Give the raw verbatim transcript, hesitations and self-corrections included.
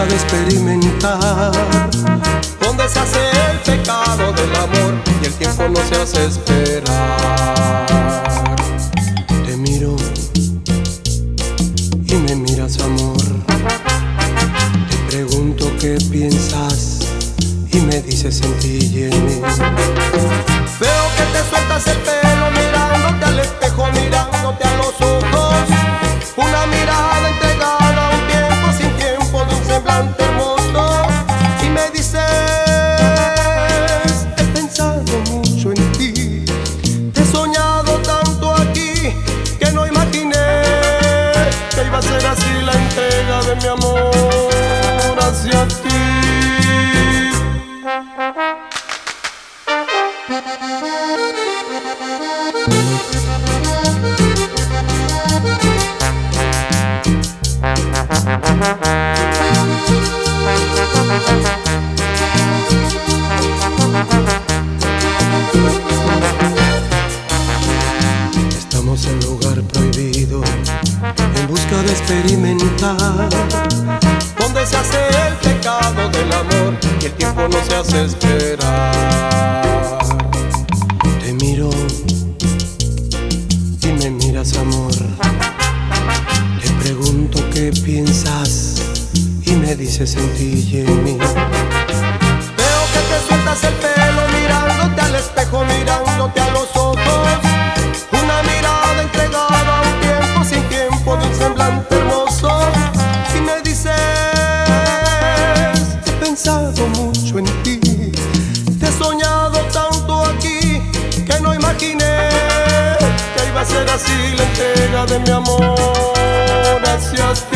busca de experimentar, donde se hace el pecado del amor y el tiempo no se hace esperar. Te miro y me miras, amor. Te pregunto qué piensas y me dices en ti y en mí. Veo que te sueltas el pelo mirándote al espejo, mirándote a los ojos. Una mirada entregada a un tiempo sin tiempo, de un semblante hermoso. Y me dices, he pensado mucho en ti, te he soñado tanto aquí, que no imaginé que iba a ser así la entrega de mi amor hacia ti. Estamos en lugar prohibido, en busca de experimentar, donde se hace el pecado del amor y el tiempo no se hace esperar. Te miro y me miras, amor. Te pregunto qué piensas y me dices en ti y en mí. Veo que te sueltas el pelo mirándote al espejo, mirándote a los ojos. Una mirada entregada a un tiempo sin tiempo, de un semblante hermoso. Y me dices, he pensado mucho en ti, te he soñado tanto aquí, que no imaginé que iba a ser así la entrega de mi amor hacia ti.